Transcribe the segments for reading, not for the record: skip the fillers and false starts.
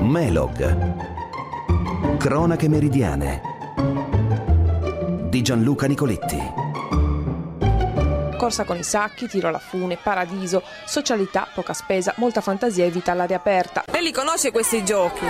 Melog. Cronache meridiane di Gianluca Nicoletti. Corsa con i sacchi, tiro alla fune, paradiso, socialità, poca spesa, molta fantasia e vita all'aria aperta. Lei li conosce questi giochi?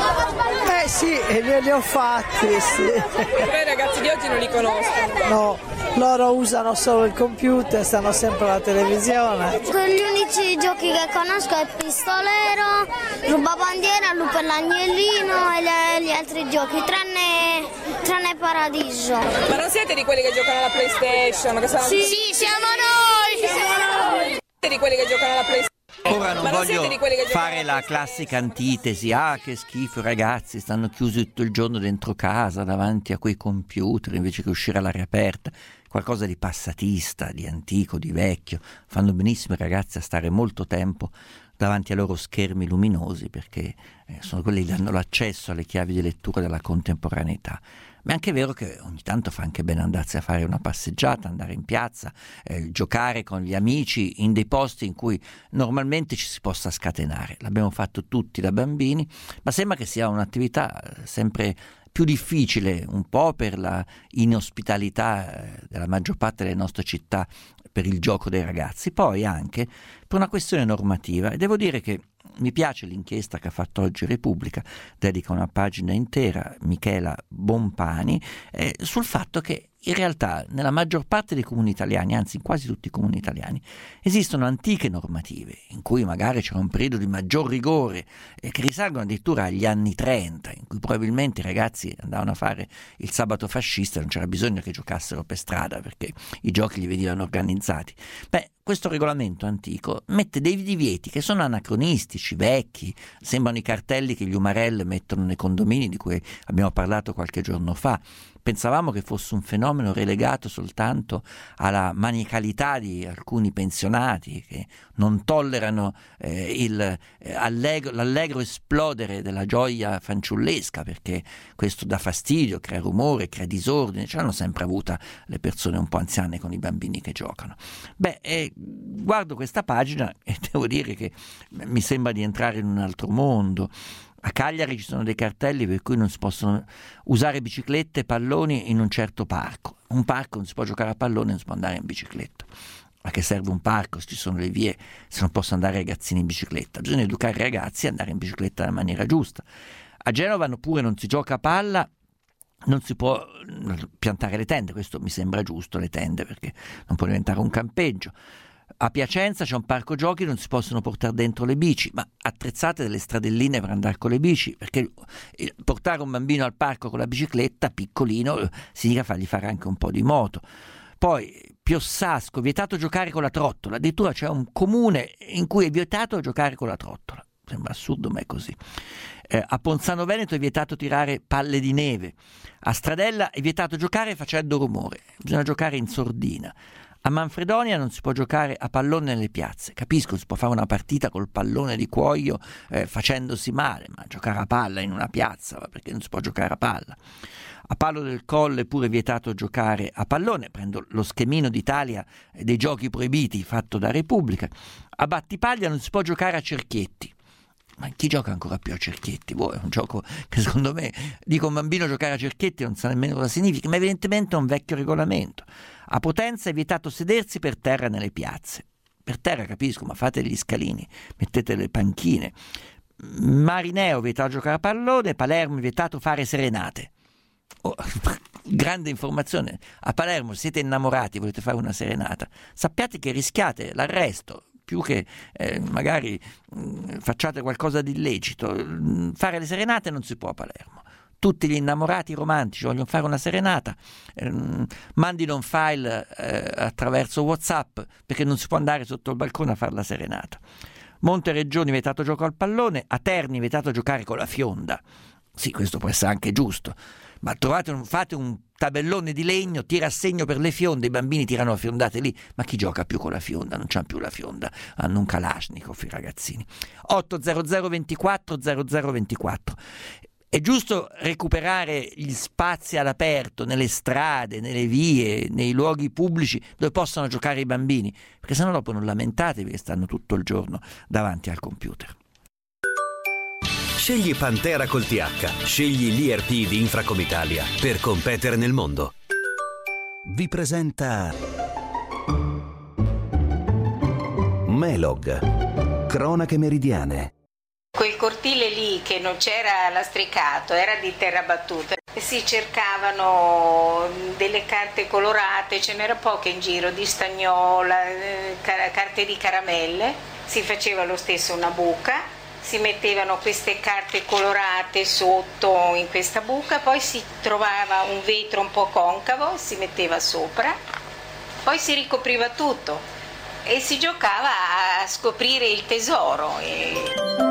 Sì, li ho fatti, sì. Però i ragazzi di oggi non li conoscono. No, loro usano solo il computer, stanno sempre alla televisione. Gli unici giochi che conosco è il pistolero, rubabandiera, lupo e l'agnellino e gli altri giochi, tranne Paradiso. Ma non siete di quelli che giocano alla PlayStation? Che sono... Sì, siamo noi! Siete di quelli che giocano alla PlayStation? Ora non voglio fare la classica antitesi, che schifo i ragazzi, stanno chiusi tutto il giorno dentro casa davanti a quei computer invece che uscire all'aria aperta, qualcosa di passatista, di antico, di vecchio. Fanno benissimo i ragazzi a stare molto tempo davanti ai loro schermi luminosi perché sono quelli che danno l'accesso alle chiavi di lettura della contemporaneità. Ma è anche vero che ogni tanto fa anche bene andarsi a fare una passeggiata, andare in piazza, giocare con gli amici in dei posti in cui normalmente ci si possa scatenare. L'abbiamo fatto tutti da bambini, ma sembra che sia un'attività sempre più difficile, un po' per la inospitalità della maggior parte delle nostre città per il gioco dei ragazzi, poi anche per una questione normativa. E devo dire che mi piace l'inchiesta che ha fatto oggi Repubblica, dedica una pagina intera, Michela Bompani, sul fatto che in realtà nella maggior parte dei comuni italiani, anzi in quasi tutti i comuni italiani, esistono antiche normative in cui magari c'era un periodo di maggior rigore che risalgono addirittura agli anni 30, in cui probabilmente i ragazzi andavano a fare il sabato fascista e non c'era bisogno che giocassero per strada perché i giochi li venivano organizzati. Questo regolamento antico mette dei divieti che sono anacronistici, vecchi, sembrano i cartelli che gli Umarell mettono nei condomini di cui abbiamo parlato qualche giorno fa. Pensavamo che fosse un fenomeno relegato soltanto alla maniacalità di alcuni pensionati che non tollerano l'allegro esplodere della gioia fanciullesca perché questo dà fastidio, crea rumore, crea disordine. Ce l'hanno sempre avuta le persone un po' anziane con i bambini che giocano. Guardo questa pagina e devo dire che mi sembra di entrare in un altro mondo. A Cagliari ci sono dei cartelli per cui non si possono usare biciclette e palloni in un certo parco. Un parco non si può giocare a pallone, non si può andare in bicicletta. A che serve un parco se ci sono le vie, se non possono andare i ragazzini in bicicletta? Bisogna educare i ragazzi a andare in bicicletta nella maniera giusta. A Genova pure non si gioca a palla, non si può piantare le tende, questo mi sembra giusto, le tende, perché non può diventare un campeggio. A Piacenza c'è un parco giochi, non si possono portare dentro le bici, ma attrezzate delle stradelline per andare con le bici, perché portare un bambino al parco con la bicicletta piccolino significa fargli fare anche un po' di moto. Poi Piossasco, vietato giocare con la trottola, addirittura c'è un comune in cui è vietato giocare con la trottola. Sembra assurdo, ma è così. A Ponzano Veneto è vietato tirare palle di neve. A Stradella è vietato giocare facendo rumore, bisogna giocare in sordina. A Manfredonia non si può giocare a pallone nelle piazze. Capisco, si può fare una partita col pallone di cuoio facendosi male, ma giocare a palla in una piazza, perché non si può giocare a palla. A Palo del Colle è pure vietato giocare a pallone, prendo lo schemino d'Italia dei giochi proibiti fatto da Repubblica. A Battipaglia non si può giocare a cerchietti. Ma chi gioca ancora più a cerchietti? È un gioco che secondo me, dico un bambino giocare a cerchietti non sa nemmeno cosa significa, ma evidentemente è un vecchio regolamento. A Potenza è vietato sedersi per terra nelle piazze. Per terra capisco, ma fate gli scalini, mettete le panchine. Marineo vietato giocare a pallone, Palermo è vietato fare serenate. Grande informazione. A Palermo siete innamorati, volete fare una serenata, sappiate che rischiate l'arresto, più che magari facciate qualcosa di illecito. Fare le serenate non si può a Palermo. Tutti gli innamorati romantici vogliono fare una serenata, mandino un file attraverso WhatsApp, perché non si può andare sotto il balcone a fare la serenata. Montereggioni vietato gioco al pallone, a Terni vietato giocare con la fionda. Sì, questo può essere anche giusto, ma fate un tabellone di legno, tira a segno per le fionde, i bambini tirano a fiondate lì, ma chi gioca più con la fionda? Non c'ha più la fionda, hanno un Kalashnikov i ragazzini. 800 24 0024. È giusto recuperare gli spazi all'aperto, nelle strade, nelle vie, nei luoghi pubblici dove possano giocare i bambini, perché sennò dopo non lamentatevi che stanno tutto il giorno davanti al computer. Scegli Pantera col TH. Scegli l'IRP di Infracom Italia per competere nel mondo. Vi presenta Melog, cronache meridiane. Quel cortile lì che non c'era lastricato, era di terra battuta. Si cercavano delle carte colorate, ce n'era poche in giro, di stagnola, carte di caramelle. Si faceva lo stesso una buca, si mettevano queste carte colorate sotto in questa buca, poi si trovava un vetro un po' concavo, si metteva sopra, poi si ricopriva tutto e si giocava a scoprire il tesoro.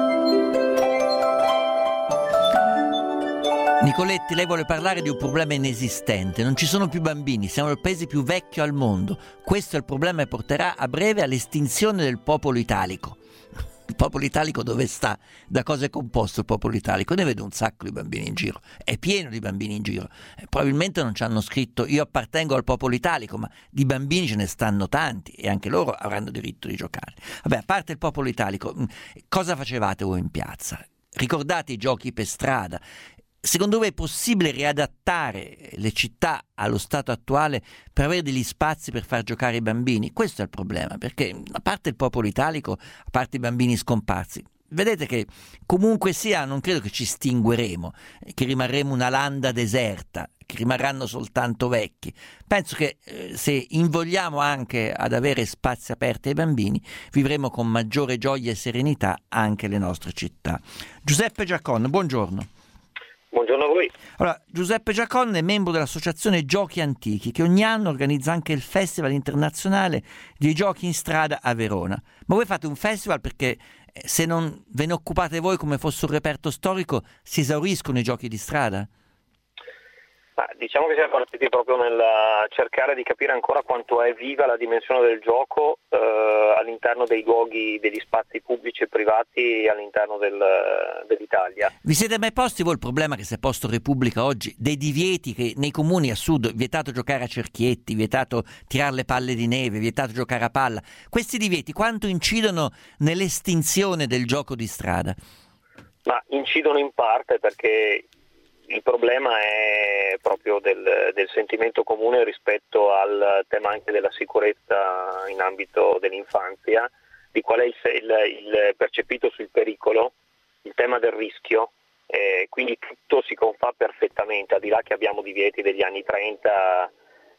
Nicoletti, lei vuole parlare di un problema inesistente. Non ci sono più bambini, siamo il paese più vecchio al mondo. Questo è il problema che porterà a breve all'estinzione del popolo italico. Il popolo italico dove sta? Da cosa è composto il popolo italico? Ne vedo un sacco di bambini in giro, è pieno di bambini in giro. Probabilmente non ci hanno scritto io appartengo al popolo italico, ma di bambini ce ne stanno tanti e anche loro avranno diritto di giocare. Vabbè, a parte il popolo italico, cosa facevate voi in piazza? Ricordate i giochi per strada? Secondo voi è possibile riadattare le città allo stato attuale per avere degli spazi per far giocare i bambini? Questo è il problema, perché a parte il popolo italico, a parte i bambini scomparsi, vedete che comunque sia non credo che ci estingueremo, che rimarremo una landa deserta, che rimarranno soltanto vecchi. Penso che se invogliamo anche ad avere spazi aperti ai bambini, vivremo con maggiore gioia e serenità anche le nostre città. Giuseppe Giacon, buongiorno. Buongiorno a voi. Allora, Giuseppe Giacon è membro dell'associazione Giochi Antichi, che ogni anno organizza anche il Festival Internazionale dei Giochi in Strada a Verona. Ma voi fate un festival perché se non ve ne occupate voi come fosse un reperto storico, si esauriscono i giochi di strada? Diciamo che siamo partiti proprio nel cercare di capire ancora quanto è viva la dimensione del gioco all'interno dei luoghi, degli spazi pubblici e privati all'interno dell'Italia. Vi siete mai posti voi il problema che si è posto Repubblica oggi, dei divieti che nei comuni a sud, vietato giocare a cerchietti, vietato tirare le palle di neve, vietato giocare a palla? Questi divieti quanto incidono nell'estinzione del gioco di strada? Ma incidono in parte perché il problema è proprio del sentimento comune rispetto al tema anche della sicurezza in ambito dell'infanzia, di qual è il percepito sul pericolo, il tema del rischio, quindi tutto si confà perfettamente, al di là che abbiamo divieti degli anni 30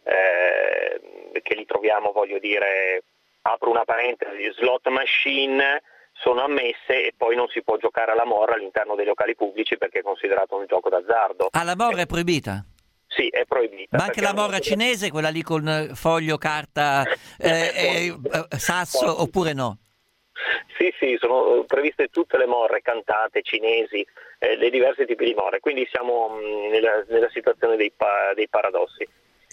che li troviamo, voglio dire, apro una parentesi, slot machine sono ammesse e poi non si può giocare alla morra all'interno dei locali pubblici perché è considerato un gioco d'azzardo. La morra è proibita? Sì, è proibita. Ma anche la morra cinese, quella lì con foglio, carta, sasso, oppure no? Sì, sono previste tutte le morre cantate, cinesi, le diversi tipi di morre, quindi siamo nella situazione dei paradossi.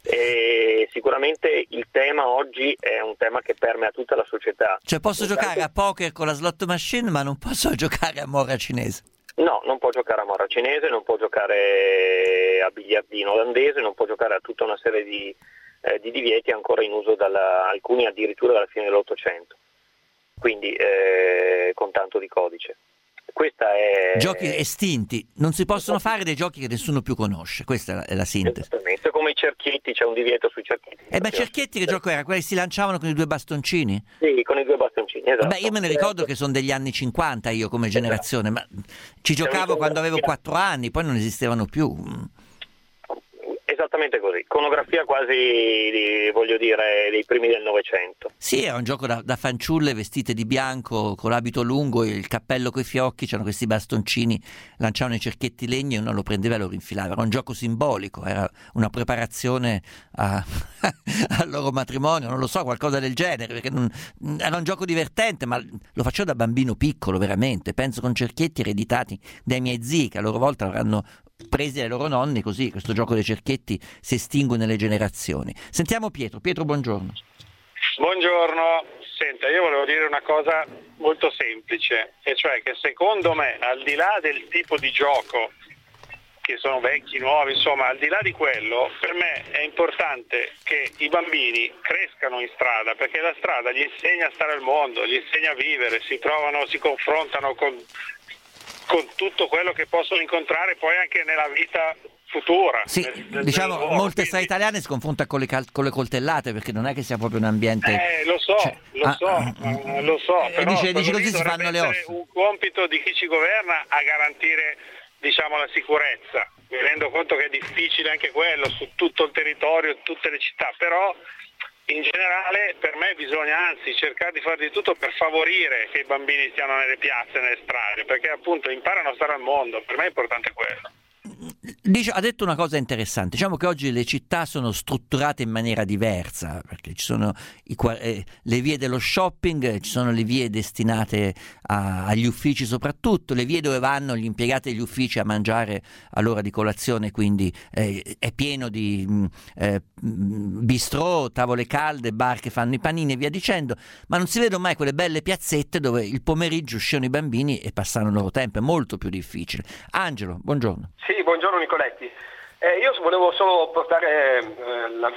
E sicuramente il tema oggi è un tema che permea tutta la società. Cioè posso giocare a poker con la slot machine ma non posso giocare a morra cinese? No, non può giocare a morra cinese, non può giocare a biliardino olandese, non può giocare a tutta una serie di divieti ancora in uso alcuni addirittura dalla fine dell'Ottocento, quindi con tanto di codice. Questa è... Giochi estinti, non si possono fare dei giochi che nessuno più conosce, questa è la sintesi. Esattamente, come i cerchietti, c'è un divieto sui cerchietti. Ma cerchietti che gioco era? Quelli si lanciavano con i 2 bastoncini? Sì, con i 2 bastoncini, esatto. Io me ne ricordo che sono degli anni 50 io come generazione, ma ci giocavo quando avevo 4 anni, poi non esistevano più. Esattamente così, iconografia quasi, voglio dire, dei primi del Novecento. Sì, era un gioco da fanciulle vestite di bianco, con l'abito lungo, il cappello coi fiocchi, c'erano questi bastoncini, lanciavano i cerchietti legni e uno lo prendeva e lo rinfilava. Era un gioco simbolico, era una preparazione al loro matrimonio, non lo so, qualcosa del genere, perché era un gioco divertente, ma lo facevo da bambino piccolo, veramente. Penso con cerchietti ereditati dai miei zii, che a loro volta avranno presi dai loro nonni, così questo gioco dei cerchietti si estingue nelle generazioni. Sentiamo Pietro. Pietro, buongiorno. Buongiorno. Senta, io volevo dire una cosa molto semplice, e cioè che secondo me, al di là del tipo di gioco, che sono vecchi, nuovi, insomma, al di là di quello, per me è importante che i bambini crescano in strada, perché la strada gli insegna a stare al mondo, gli insegna a vivere, si trovano, si confrontano con con tutto quello che possono incontrare poi anche nella vita futura. Sì, nel diciamo, lavoro. molte strade italiane si confronta con le coltellate, perché non è che sia proprio un ambiente... Lo so, però dici così si fanno le ossa. È un compito di chi ci governa a garantire, diciamo, la sicurezza. Mi rendo conto che è difficile anche quello su tutto il territorio, tutte le città, però in generale per me bisogna anzi cercare di fare di tutto per favorire che i bambini stiano nelle piazze, nelle strade, perché appunto imparano a stare al mondo, per me è importante quello. Ha detto una cosa interessante, diciamo che oggi le città sono strutturate in maniera diversa, perché ci sono le vie dello shopping, ci sono le vie destinate agli uffici soprattutto, le vie dove vanno gli impiegati degli uffici a mangiare all'ora di colazione, quindi è pieno di bistrò, tavole calde, bar che fanno i panini e via dicendo, ma non si vedono mai quelle belle piazzette dove il pomeriggio uscivano i bambini e passavano il loro tempo, è molto più difficile. Angelo, buongiorno. Sì, buongiorno Nicoletti. Io volevo solo portare la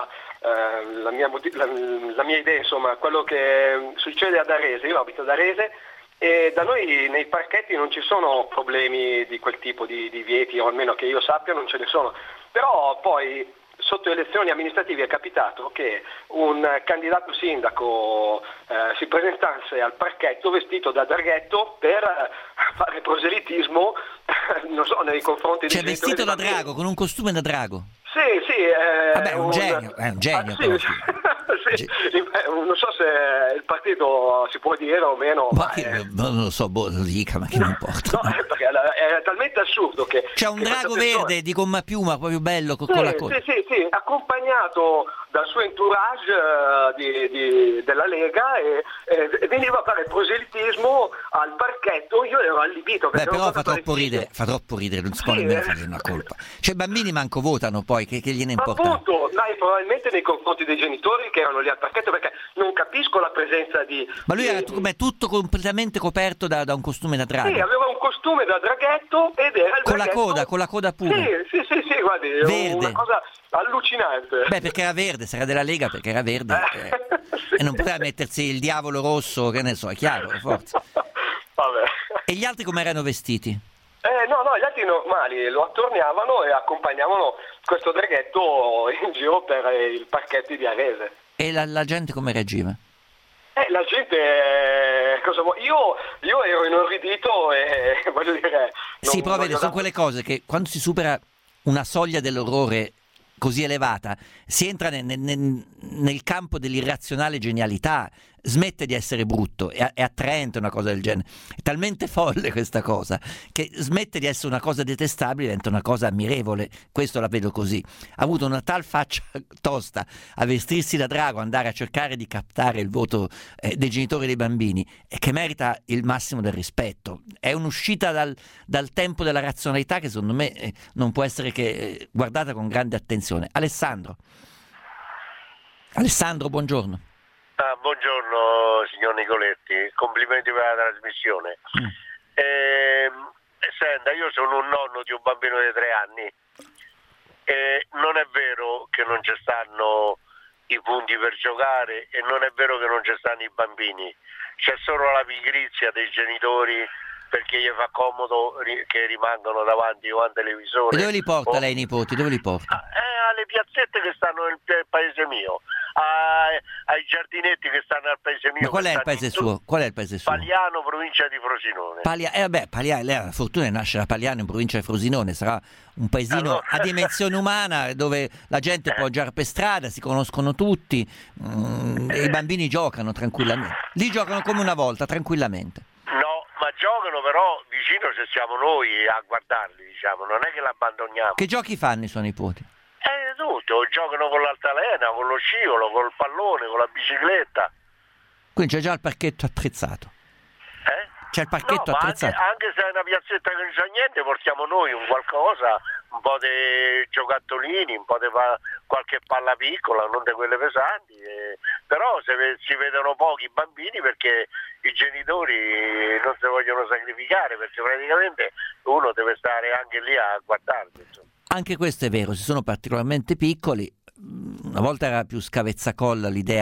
mia idea, insomma, quello che succede ad Arese. Io abito ad Arese e da noi nei parchetti non ci sono problemi di quel tipo di vieti, o almeno che io sappia non ce ne sono. Però poi sotto elezioni amministrative è capitato che un candidato sindaco si presentasse al parchetto vestito da draghetto per fare proselitismo, non so, nei confronti cioè dei vestito da drago, con un costume da drago? Sì. Vabbè, è un genio. Sì, sì. Non so se il partito si può dire o meno. Non lo so, lo dica, ma che mi importa. No, perché è talmente assurdo che... C'è un drago verde di gomma piuma, proprio bello, con la coda. Sì, accompagnato dal suo entourage della Lega e veniva a fare proselitismo al parchetto. Io ero allibito. Però fa troppo ridere, non si può nemmeno fare una colpa. Cioè i bambini manco votano poi, che gliene importa? Appunto, probabilmente nei confronti dei genitori che erano lì al parchetto, perché non capisco la presenza di... Ma lui era tutto completamente coperto da un costume da drago? Sì, aveva un costume da draghetto ed era il draghetto... Con la coda pure? Sì, guardi, verde. Una cosa allucinante. Beh, perché era verde, sarà della Lega perché era verde sì. E non poteva mettersi il diavolo rosso, che ne so, è chiaro, forza. Vabbè. E gli altri come erano vestiti? No, gli altri normali lo attorniavano e accompagnavano questo draghetto in giro per i parchetti di Arese. E la gente come reagiva? La gente, cosa vuoi? Io ero inorridito e voglio dire... Sì, però vedi, sono quelle cose che quando si supera una soglia dell'orrore così elevata, si entra nel campo dell'irrazionale genialità, smette di essere brutto, è attraente una cosa del genere, è talmente folle questa cosa che smette di essere una cosa detestabile, diventa una cosa ammirevole. Questo la vedo così. Ha avuto una tal faccia tosta a vestirsi da drago, andare a cercare di captare il voto dei genitori dei bambini, e che merita il massimo del rispetto. È un'uscita dal tempo della razionalità che secondo me non può essere che guardata con grande attenzione. Alessandro, buongiorno. Buongiorno signor Nicoletti, complimenti per la trasmissione. Senta, io sono un nonno di un bambino di 3 anni e non è vero che non ci stanno i punti per giocare e non è vero che non ci stanno i bambini, c'è solo la pigrizia dei genitori perché gli fa comodo che rimangano davanti o al televisore. E dove li porta lei i nipoti? Dove li porta? Alle piazzette che stanno nel paese mio, ai giardinetti che stanno al paese mio. Ma qual è il paese suo? Paliano, provincia di Frosinone. Paliano, lei ha la fortuna di nascere a Paliano in provincia di Frosinone, sarà un paesino a dimensione umana dove la gente può giocare per strada, si conoscono tutti, e i bambini giocano tranquillamente. Lì giocano come una volta, tranquillamente. No, ma giocano però vicino se siamo noi a guardarli, diciamo, non è che l'abbandoniamo. Che giochi fanno i suoi nipoti? Tutto, giocano con l'altalena, con lo scivolo, col pallone, con la bicicletta. Quindi c'è già il parchetto attrezzato? C'è il parchetto attrezzato? Anche se è una piazzetta che non c'è niente, portiamo noi un qualcosa, un po' di giocattolini, un po' di qualche palla piccola, non di quelle pesanti, però si vedono pochi bambini perché i genitori non si vogliono sacrificare, perché praticamente uno deve stare anche lì a guardarli, insomma. Anche questo è vero, si sono particolarmente piccoli. Una volta era più scavezzacolla l'idea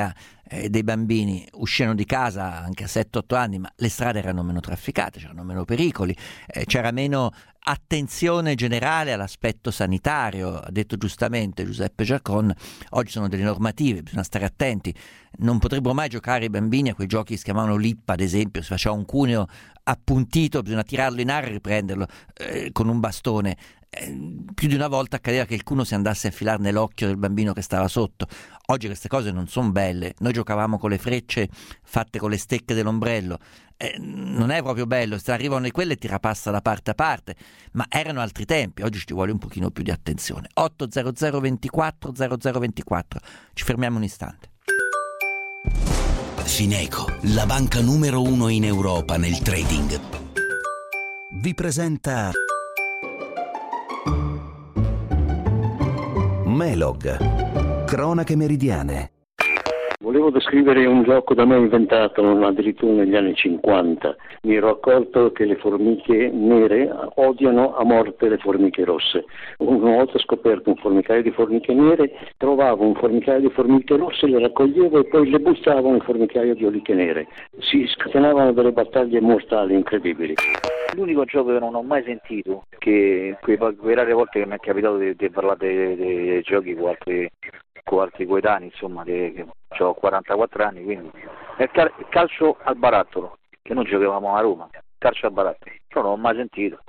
dei bambini uscivano di casa anche a 7-8 anni, ma le strade erano meno trafficate, c'erano meno pericoli, c'era meno attenzione generale all'aspetto sanitario. Ha detto giustamente Giuseppe Giacon, oggi sono delle normative, bisogna stare attenti, non potrebbero mai giocare i bambini a quei giochi che si chiamavano Lippa, ad esempio, si faceva un cuneo appuntito, bisogna tirarlo in aria e riprenderlo con un bastone. Più di una volta accadeva che il cuneo si andasse a infilare nell'occhio del bambino che stava sotto. Oggi queste cose non sono belle, noi giocavamo con le frecce fatte con le stecche dell'ombrello, non è proprio bello, se arrivano di quelle ti rapassa da parte a parte, ma erano altri tempi, oggi ci vuole un pochino più di attenzione. 800 24 0024, ci fermiamo un istante. Fineco, la banca numero 1 in Europa nel trading, vi presenta Melog, cronache meridiane. Volevo descrivere un gioco da me inventato addirittura negli anni 50. Mi ero accorto che le formiche nere odiano a morte le formiche rosse. Una volta scoperto un formicaio di formiche nere, trovavo un formicaio di formiche rosse, le raccoglievo e poi le buttavo in un formicaio di oliche nere. Si scatenavano delle battaglie mortali incredibili. L'unico gioco che non ho mai sentito, che quelle rare volte che mi è capitato di parlare dei giochi con altri coetanei, insomma, che ho 44 anni, quindi è il calcio al barattolo, che noi giocavamo a Roma, calcio al barattolo, però non ho mai sentito.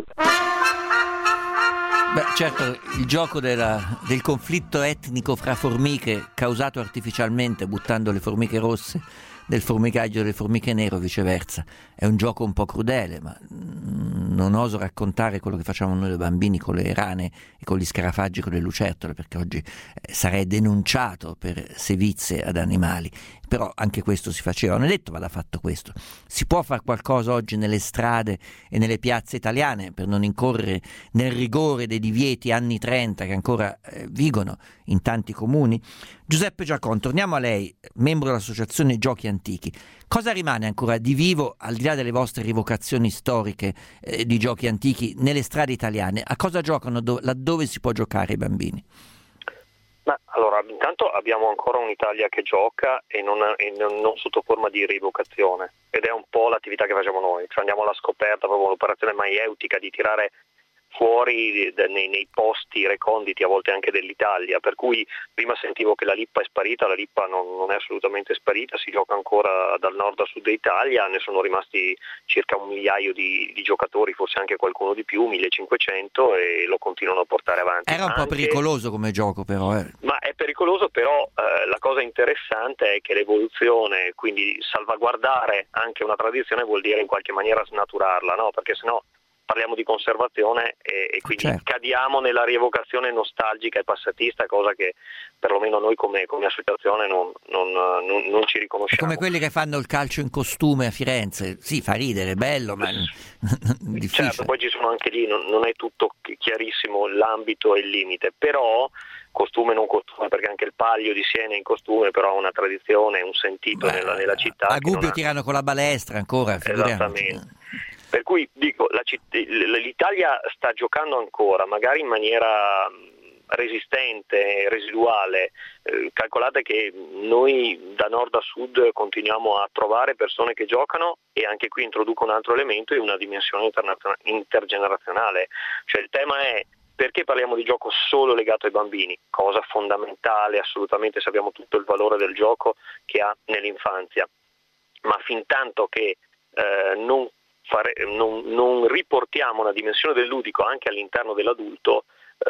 Beh, certo, il gioco del conflitto etnico fra formiche causato artificialmente buttando le formiche rosse del formicaio delle formiche nere o viceversa è un gioco un po' crudele, ma non oso raccontare quello che facciamo noi da bambini con le rane e con gli scarafaggi, con le lucertole, perché oggi sarei denunciato per sevizie ad animali. Però anche questo si faceva, non è detto vada fatto questo. Si può fare qualcosa oggi nelle strade e nelle piazze italiane per non incorrere nel rigore dei divieti anni 30 che ancora vigono in tanti comuni? Giuseppe Giacon, torniamo a lei, membro dell'Associazione Giochi Antichi. Cosa rimane ancora di vivo, al di là delle vostre rivocazioni storiche di giochi antichi, nelle strade italiane? A cosa giocano laddove si può giocare i bambini? Ma allora, intanto abbiamo ancora un'Italia che gioca e non sotto forma di rievocazione, ed è un po' l'attività che facciamo noi, cioè andiamo alla scoperta, proprio l'operazione maieutica di tirare fuori nei posti reconditi, a volte anche dell'Italia, per cui prima sentivo che la Lippa è sparita, la Lippa non è assolutamente sparita, si gioca ancora dal nord a sud d'Italia, ne sono rimasti circa 1 migliaio di giocatori, forse anche qualcuno di più, 1500, e lo continuano a portare avanti. Era un po' pericoloso come gioco però. Ma è pericoloso, però la cosa interessante è che l'evoluzione, quindi salvaguardare anche una tradizione vuol dire in qualche maniera snaturarla, no? Perché sennò parliamo di conservazione e quindi cadiamo nella rievocazione nostalgica e passatista, cosa che perlomeno noi come associazione non ci riconosciamo. È come quelli che fanno il calcio in costume a Firenze, sì, fa ridere, bello, ma difficile. Certo, poi ci sono anche lì, non è tutto chiarissimo l'ambito e il limite, però costume non costume, perché anche il Palio di Siena è in costume, però ha una tradizione, un sentito nella città. A Gubbio tirano con la balestra ancora, esattamente. Per cui dico, l'Italia sta giocando ancora, magari in maniera resistente, residuale. Calcolate che noi da nord a sud continuiamo a trovare persone che giocano, e anche qui introduco un altro elemento, è una dimensione intergenerazionale. Cioè il tema è: perché parliamo di gioco solo legato ai bambini? Cosa fondamentale, assolutamente, sappiamo tutto il valore del gioco che ha nell'infanzia, ma fin tanto che non riportiamo una dimensione del ludico anche all'interno dell'adulto,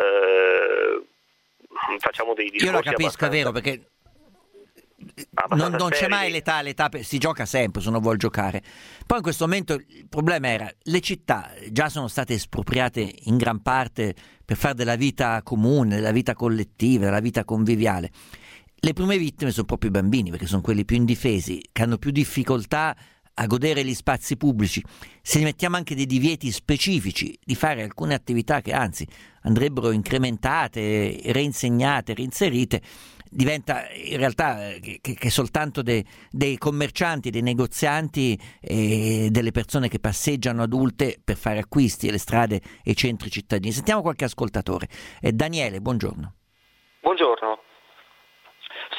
facciamo dei discorsi. Io la capisco, è vero, perché non c'è mai l'età si gioca sempre se uno vuol giocare. Poi in questo momento il problema era: le città già sono state espropriate in gran parte per fare della vita comune, della vita collettiva, della vita conviviale. Le prime vittime sono proprio i bambini, perché sono quelli più indifesi, che hanno più difficoltà a godere gli spazi pubblici. Se gli mettiamo anche dei divieti specifici di fare alcune attività che anzi andrebbero incrementate, reinsegnate, reinserite, diventa in realtà che soltanto dei commercianti, dei negozianti e delle persone che passeggiano adulte per fare acquisti alle strade e ai centri cittadini. Sentiamo qualche ascoltatore. Daniele, buongiorno. Buongiorno.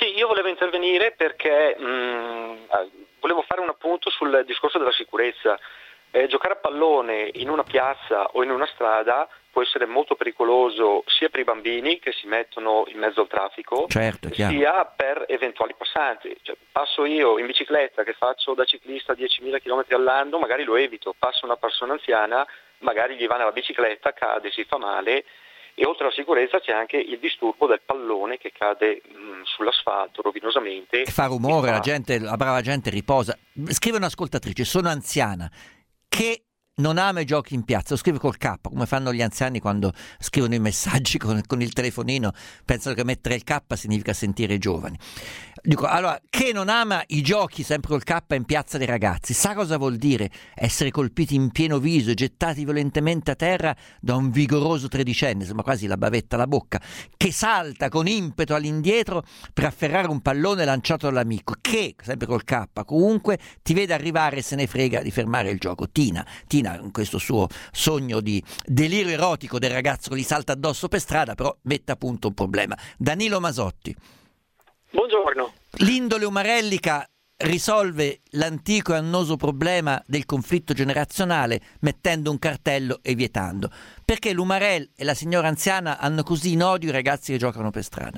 Sì, io volevo intervenire perché volevo fare un appunto sul discorso della sicurezza. Giocare a pallone in una piazza o in una strada può essere molto pericoloso sia per i bambini che si mettono in mezzo al traffico, certo, sia per eventuali passanti. Cioè, passo io in bicicletta che faccio da ciclista 10.000 km all'anno, magari lo evito, passa una persona anziana, magari gli va nella bicicletta, cade, si fa male. E oltre alla sicurezza c'è anche il disturbo del pallone che cade sull'asfalto rovinosamente. Fa rumore, la brava gente riposa. Scrive un'ascoltatrice: sono anziana che non ama i giochi in piazza, lo scrive col K, come fanno gli anziani quando scrivono i messaggi con il telefonino, pensano che mettere il K significa sentire i giovani. Dico, allora, che non ama i giochi sempre col K in piazza dei ragazzi, sa cosa vuol dire essere colpiti in pieno viso e gettati violentemente a terra da un vigoroso tredicenne, sembra quasi la bavetta alla bocca, che salta con impeto all'indietro per afferrare un pallone lanciato dall'amico, che, sempre col K, comunque ti vede arrivare e se ne frega di fermare il gioco. Tina, in questo suo sogno di delirio erotico del ragazzo che gli salta addosso per strada, però mette a punto un problema. Danilo Masotti. Buongiorno. L'indole umarellica risolve l'antico e annoso problema del conflitto generazionale mettendo un cartello e vietando. Perché l'umarell e la signora anziana hanno così in odio i ragazzi che giocano per strada?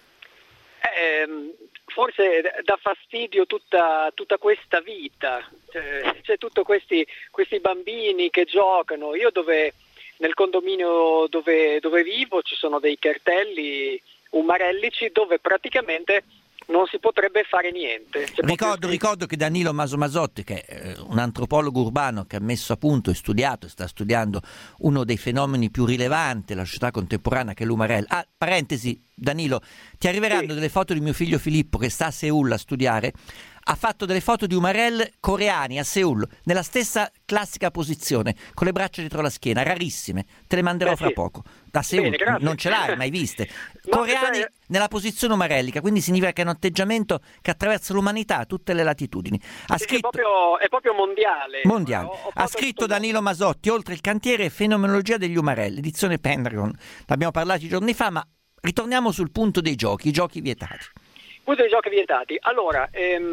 Forse dà fastidio tutta questa vita, c'è tutti questi bambini che giocano. Io nel condominio dove vivo ci sono dei cartelli umarellici dove praticamente non si potrebbe fare niente. Ricordo che Danilo Masotti, che è un antropologo urbano che ha messo a punto e sta studiando uno dei fenomeni più rilevanti della società contemporanea, che è l'umarell. Parentesi, Danilo, ti arriveranno delle foto di mio figlio Filippo che sta a Seul a studiare. Ha fatto delle foto di umarell coreani a Seul, nella stessa classica posizione, con le braccia dietro la schiena, rarissime. Te le manderò fra poco. Da Seul, non ce l'hai mai viste. Coreani nella posizione umarellica, quindi significa che è un atteggiamento che attraversa l'umanità a tutte le latitudini. È proprio mondiale. Ha scritto Danilo Masotti, oltre il cantiere, fenomenologia degli umarelli, edizione Pendragon. L'abbiamo parlato giorni fa, ma ritorniamo sul punto dei giochi, i giochi vietati. Punto dei giochi vietati. Allora,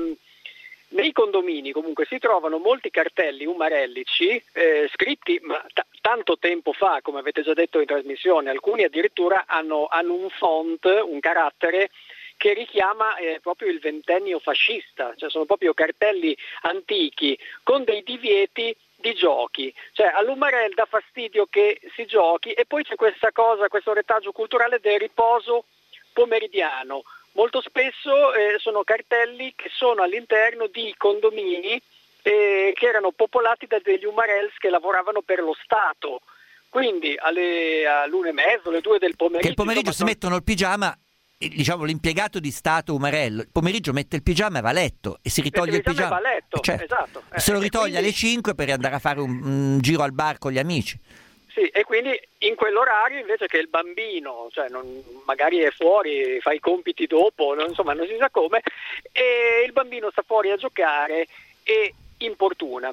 nei condomini comunque si trovano molti cartelli umarellici scritti tanto tempo fa, come avete già detto in trasmissione. Alcuni addirittura hanno un font, un carattere che richiama proprio il ventennio fascista, cioè sono proprio cartelli antichi con dei divieti di giochi. Cioè all'umarell dà fastidio che si giochi, e poi c'è questa cosa, questo retaggio culturale del riposo pomeridiano. Molto spesso sono cartelli che sono all'interno di condomini che erano popolati da degli umarells che lavoravano per lo Stato. Quindi all'1:30, alle 2 del pomeriggio. Che il pomeriggio si mettono il pigiama, diciamo l'impiegato di Stato umarello, il pomeriggio mette il pigiama e va a letto e si ritoglie il pigiama. Va a letto, certo. Esatto. Se lo ritoglie alle 5 per andare a fare un giro al bar con gli amici. Sì, e quindi in quell'orario invece che il bambino, cioè magari è fuori, fa i compiti dopo, non si sa come, e il bambino sta fuori a giocare e importuna.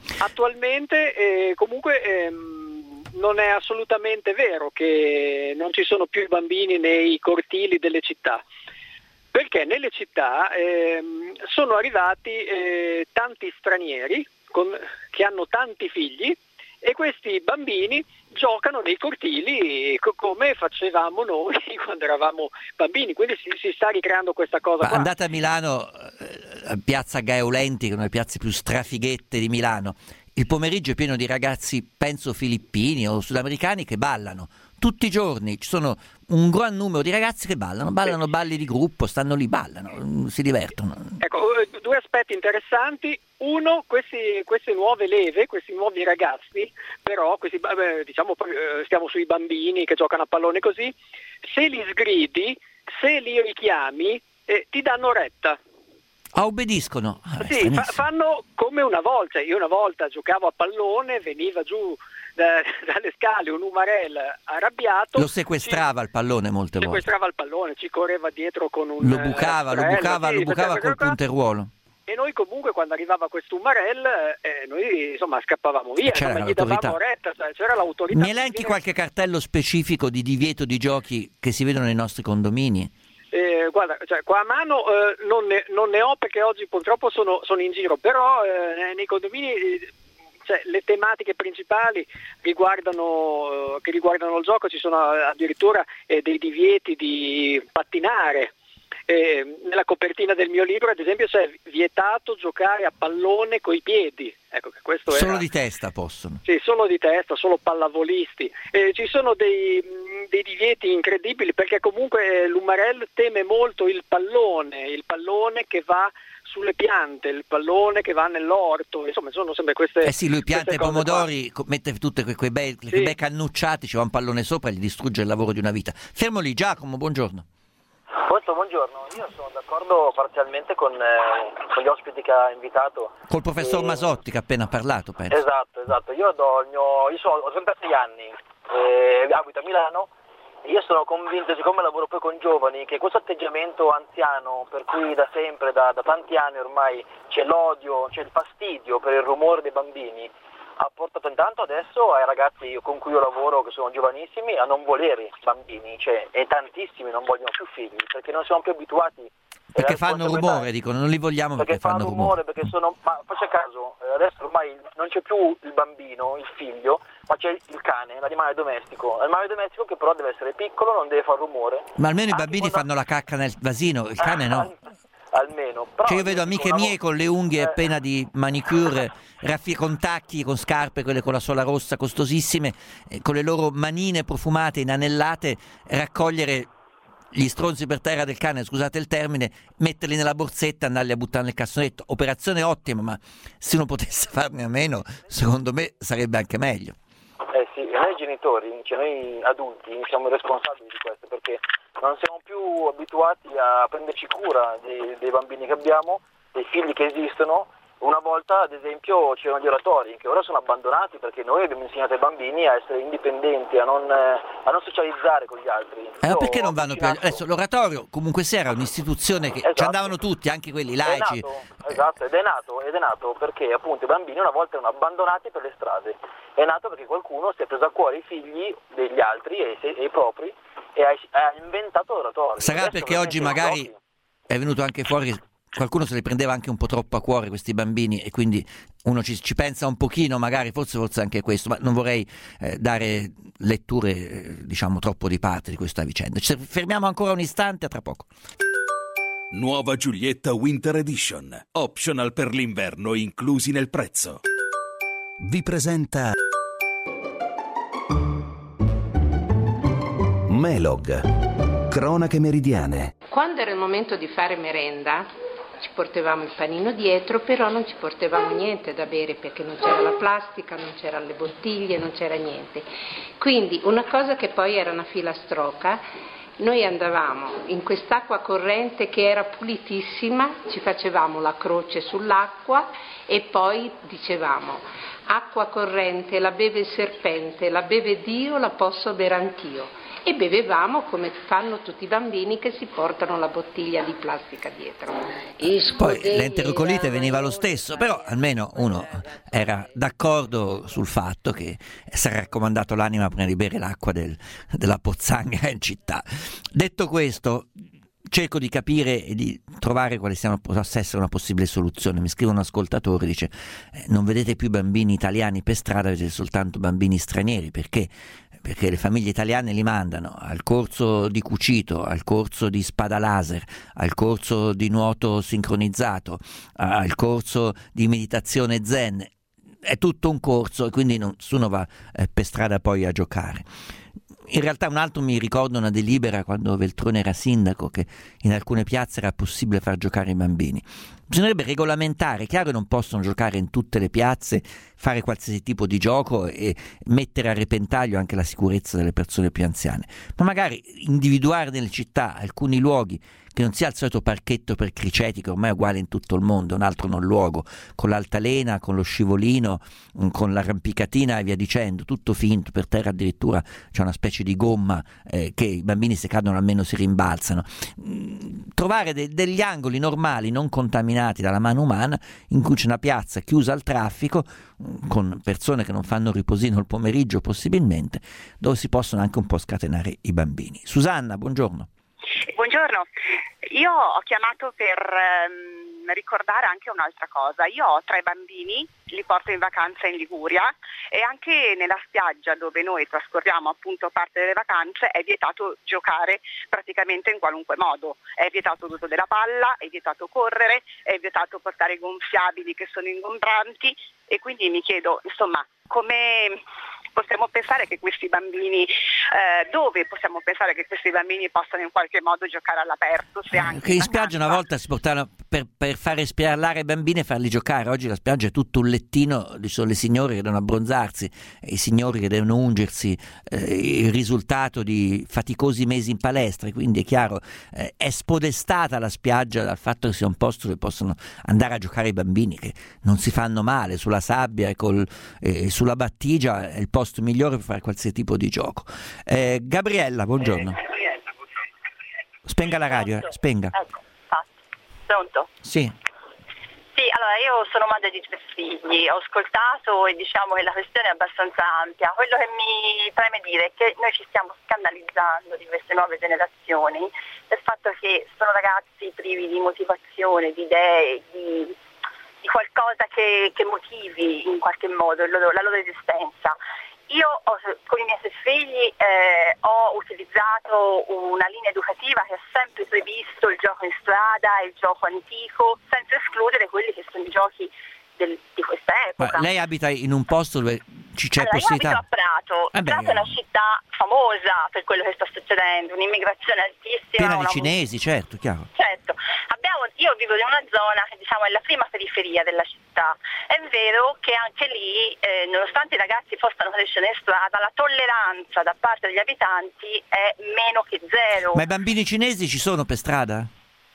Attualmente comunque non è assolutamente vero che non ci sono più i bambini nei cortili delle città, perché nelle città sono arrivati tanti stranieri che hanno tanti figli, e questi bambini giocano nei cortili come facevamo noi quando eravamo bambini, quindi si sta ricreando questa cosa. Andate a Milano, a Piazza Gaeolenti, che è una delle piazze più strafighette di Milano, il pomeriggio è pieno di ragazzi, penso filippini o sudamericani, che ballano. Tutti i giorni ci sono un gran numero di ragazzi che ballano balli di gruppo, stanno lì, ballano, si divertono. Ecco, due aspetti interessanti. Uno, queste nuove leve, questi nuovi ragazzi, però stiamo sui bambini che giocano a pallone così, se li sgridi, se li richiami, ti danno retta. Obbediscono. Sì, fanno come una volta. Io una volta giocavo a pallone, veniva giù dalle scale un umarell arrabbiato. Lo sequestrava il pallone molte volte. Sequestrava il pallone, ci correva dietro con un... Lo bucava col punteruolo. E noi comunque quando arrivava questo umarell noi scappavamo via, gli davamo retta, c'era l'autorità. Mi elenchi qualche cartello specifico di divieto di giochi che si vedono nei nostri condomini? Guarda, cioè, qua a mano non ne ho perché oggi purtroppo sono in giro, però nei condomini cioè, le tematiche principali che riguardano il gioco, ci sono addirittura dei divieti di pattinare. Nella copertina del mio libro, ad esempio, c'è vietato giocare a pallone coi piedi. Ecco, che questo solo di testa possono. Sì, solo di testa, solo pallavolisti. Ci sono dei divieti incredibili perché comunque l'Umarell teme molto il pallone che va sulle piante, il pallone che va nell'orto, insomma sono sempre queste. Sì, lui pianta i pomodori, mette tutte quei bei cannucciati, ci va un pallone sopra e gli distrugge il lavoro di una vita. Fermo lì, Giacomo, buongiorno. Buongiorno, io sono d'accordo parzialmente con gli ospiti che ha invitato. Col professor Masotti che ha appena parlato, penso. Esatto, io ho 36 anni, abito a Milano e io sono convinto, siccome lavoro poi con giovani, che questo atteggiamento anziano per cui da sempre, da tanti anni ormai c'è l'odio, c'è il fastidio per il rumore dei bambini, ha portato intanto adesso ai ragazzi con cui io lavoro, che sono giovanissimi, a non volere bambini, e tantissimi non vogliono più figli, perché non siamo più abituati. Perché fanno rumore, dicono, non li vogliamo perché fanno rumore. Perché ma faccia caso, adesso ormai non c'è più il bambino, il figlio, ma c'è il cane, l'animale domestico. L'animale domestico che però deve essere piccolo, non deve fare rumore. Ma almeno i bambini fanno la cacca nel vasino, il cane no. Almeno. Però io vedo amiche mie con le unghie appena di manicure, con tacchi, con scarpe, quelle con la sola rossa costosissime, con le loro manine profumate, inanellate, raccogliere gli stronzi per terra del cane, scusate il termine, metterli nella borsetta e andarli a buttare nel cassonetto. Operazione ottima, ma se uno potesse farne a meno, secondo me sarebbe anche meglio. Sì, noi genitori, noi adulti siamo responsabili di questo, perché non siamo più abituati a prenderci cura dei bambini che abbiamo, dei figli che esistono. Una volta, ad esempio, c'erano gli oratori che ora sono abbandonati perché noi abbiamo insegnato ai bambini a essere indipendenti, a non socializzare con gli altri. Ma perché non vanno più? Adesso l'oratorio comunque sia era un'istituzione che ci andavano tutti, anche quelli laici. Esatto, ed è nato perché appunto i bambini una volta erano abbandonati per le strade. È nato perché qualcuno si è preso a cuore i figli degli altri e i propri e ha inventato l'oratorio. Sarà perché oggi magari è venuto anche fuori che qualcuno se li prendeva anche un po' troppo a cuore questi bambini e quindi uno ci pensa un pochino, magari forse anche questo, ma non vorrei dare letture diciamo troppo di parte di questa vicenda. Ci fermiamo ancora un istante, a tra poco. Nuova Giulietta Winter Edition, optional per l'inverno inclusi nel prezzo. Vi presenta Melog, cronache meridiane. Quando era il momento di fare merenda ci portavamo il panino dietro, però non ci portavamo niente da bere perché non c'era la plastica, non c'erano le bottiglie, non c'era niente. Quindi una cosa che poi era una filastrocca, noi andavamo in quest'acqua corrente che era pulitissima, ci facevamo la croce sull'acqua e poi dicevamo: acqua corrente la beve il serpente, la beve Dio, la posso bere anch'io. E bevevamo come fanno tutti i bambini che si portano la bottiglia di plastica dietro. Poi l'enterocolite veniva lo stesso, però almeno uno era d'accordo sul fatto che sarà raccomandato l'anima prima di bere l'acqua della pozzanghera in città. Detto questo, cerco di capire e di trovare quale possa essere una possibile soluzione. Mi scrive un ascoltatore, dice: non vedete più bambini italiani per strada, vedete soltanto bambini stranieri. Perché le famiglie italiane li mandano al corso di cucito, al corso di spada laser, al corso di nuoto sincronizzato, al corso di meditazione zen. È tutto un corso e quindi nessuno va per strada poi a giocare. In realtà un altro mi ricorda una delibera quando Veltroni era sindaco, che in alcune piazze era possibile far giocare i bambini. Bisognerebbe regolamentare, chiaro che non possono giocare in tutte le piazze, fare qualsiasi tipo di gioco e mettere a repentaglio anche la sicurezza delle persone più anziane, ma magari individuare nelle città alcuni luoghi che non sia il solito parchetto per criceti che ormai è uguale in tutto il mondo, un altro non luogo, con l'altalena, con lo scivolino, con l'arrampicatina e via dicendo, tutto finto, per terra addirittura c'è una specie di gomma che i bambini se cadono almeno si rimbalzano. Trovare degli angoli normali, non contaminati dalla mano umana, in cui c'è una piazza chiusa al traffico, con persone che non fanno riposino il pomeriggio possibilmente, dove si possono anche un po' scatenare i bambini. Susanna, buongiorno. Buongiorno, io ho chiamato per ricordare anche un'altra cosa. Io ho 3 bambini, li porto in vacanza in Liguria e anche nella spiaggia dove noi trascorriamo appunto parte delle vacanze è vietato giocare praticamente in qualunque modo. È vietato l'uso della palla, è vietato correre, è vietato portare gonfiabili che sono ingombranti e quindi mi chiedo, insomma, come possiamo pensare che questi bambini, dove possiamo pensare che questi bambini possano in qualche modo giocare all'aperto? Se anche che in spiaggia una volta si portavano per far respirare i bambini e farli giocare. Oggi la spiaggia è tutto un lettino, ci sono le signore che devono abbronzarsi e i signori che devono ungersi, il risultato di faticosi mesi in palestra, quindi è chiaro, è spodestata la spiaggia dal fatto che sia un posto dove possono andare a giocare i bambini, che non si fanno male sulla sabbia e sulla battigia, è il posto migliore per fare qualsiasi tipo di gioco. Gabriella, buongiorno. Spenga la radio, spenga. Ecco, pronto? Sì. Sì, allora io sono madre di 3 figli, ho ascoltato e diciamo che la questione è abbastanza ampia. Quello che mi preme dire è che noi ci stiamo scandalizzando di queste nuove generazioni del fatto che sono ragazzi privi di motivazione, di idee, di qualcosa che motivi in qualche modo la loro esistenza. Io con i miei 3 figli ho utilizzato una linea educativa che ha sempre previsto il gioco in strada e il gioco antico, senza escludere quelli che sono i giochi di questa epoca. Ma lei abita in un posto dove c'è possibilità? Io abito a Prato. Prato è una città famosa per quello che sta succedendo, un'immigrazione altissima. Piena di cinesi, certo, chiaro. Certo. Io vivo in una zona che diciamo è la prima periferia della città. È vero che anche lì, nonostante i ragazzi possano crescere in strada, la tolleranza da parte degli abitanti è meno che 0. Ma i bambini cinesi ci sono per strada?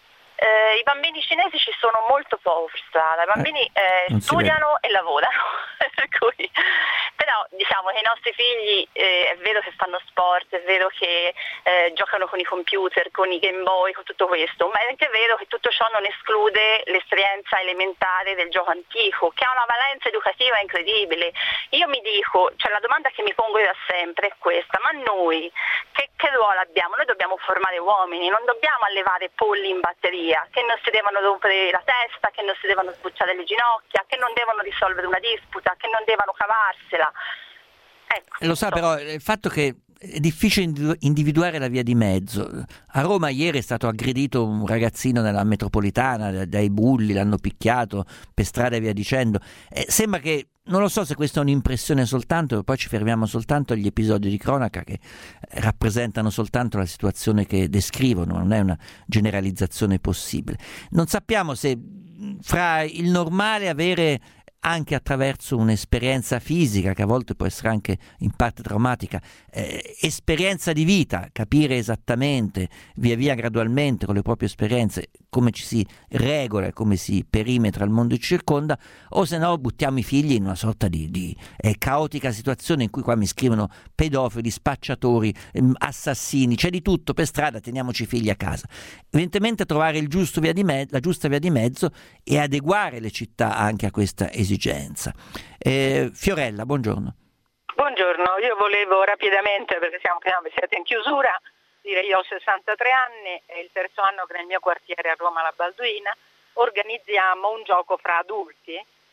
I bambini cinesi ci sono molto poco per strada, i bambini studiano e lavorano, per cui, però diciamo che i nostri figli è vero che fanno sport, è vero che giocano con i computer, con i Game Boy, con tutto questo, ma è anche vero che tutto ciò non esclude l'esperienza elementare del gioco antico, che ha una valenza educativa incredibile. Io mi dico, cioè la domanda che mi pongo io da sempre è questa: ma noi che ruolo abbiamo? Noi dobbiamo formare uomini, non dobbiamo allevare polli in batteria, che non si devono rompere la testa, che non si devono sbucciare le ginocchia, che non devono risolvere una disputa, che non devono cavarsela. Ecco, lo sa, però il fatto che è difficile individuare la via di mezzo. A Roma ieri è stato aggredito un ragazzino nella metropolitana dai bulli, l'hanno picchiato per strada e via dicendo. Sembra che, non lo so se questa è un'impressione soltanto, poi ci fermiamo soltanto agli episodi di cronaca che rappresentano soltanto la situazione che descrivono, non è una generalizzazione possibile. Non sappiamo se fra il normale avere anche attraverso un'esperienza fisica, che a volte può essere anche in parte traumatica, esperienza di vita, capire esattamente, via via gradualmente con le proprie esperienze, come ci si regola e come si perimetra il mondo che ci circonda, o se no buttiamo i figli in una sorta di caotica situazione in cui qua mi scrivono pedofili, spacciatori, assassini, c'è di tutto per strada, teniamoci i figli a casa. Evidentemente trovare la giusta via di mezzo e adeguare le città anche a questa esigenza. Fiorella, buongiorno. Buongiorno, io volevo rapidamente, perché siete in chiusura, dire io ho 63 anni, è il 3° anno che nel mio quartiere a Roma la Balduina organizziamo un gioco fra adulti,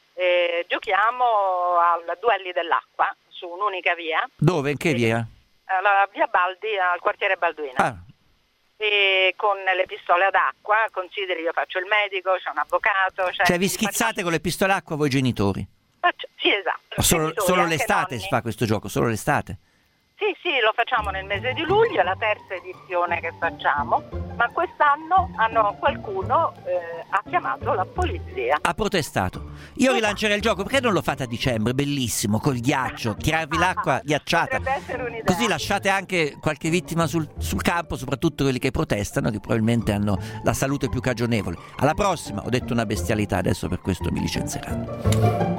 giochiamo a duelli dell'acqua su un'unica via. Dove? In che via? Alla via Baldi, al quartiere Balduina. Ah. E con le pistole ad acqua, consideri io faccio il medico, c'è un avvocato. Cioè vi schizzate con le pistole ad acqua voi genitori? Sì, esatto. Solo l'estate si fa questo gioco, solo l'estate? Sì, lo facciamo nel mese di luglio, è la 3ª edizione che facciamo, ma quest'anno qualcuno ha chiamato la polizia. Ha protestato. Io rilancerei il gioco, perché non lo fate a dicembre? Bellissimo, col ghiaccio, tirarvi l'acqua ghiacciata. Potrebbe essere un'idea. Così lasciate anche qualche vittima sul campo, soprattutto quelli che protestano, che probabilmente hanno la salute più cagionevole. Alla prossima, ho detto una bestialità, adesso per questo mi licenzieranno.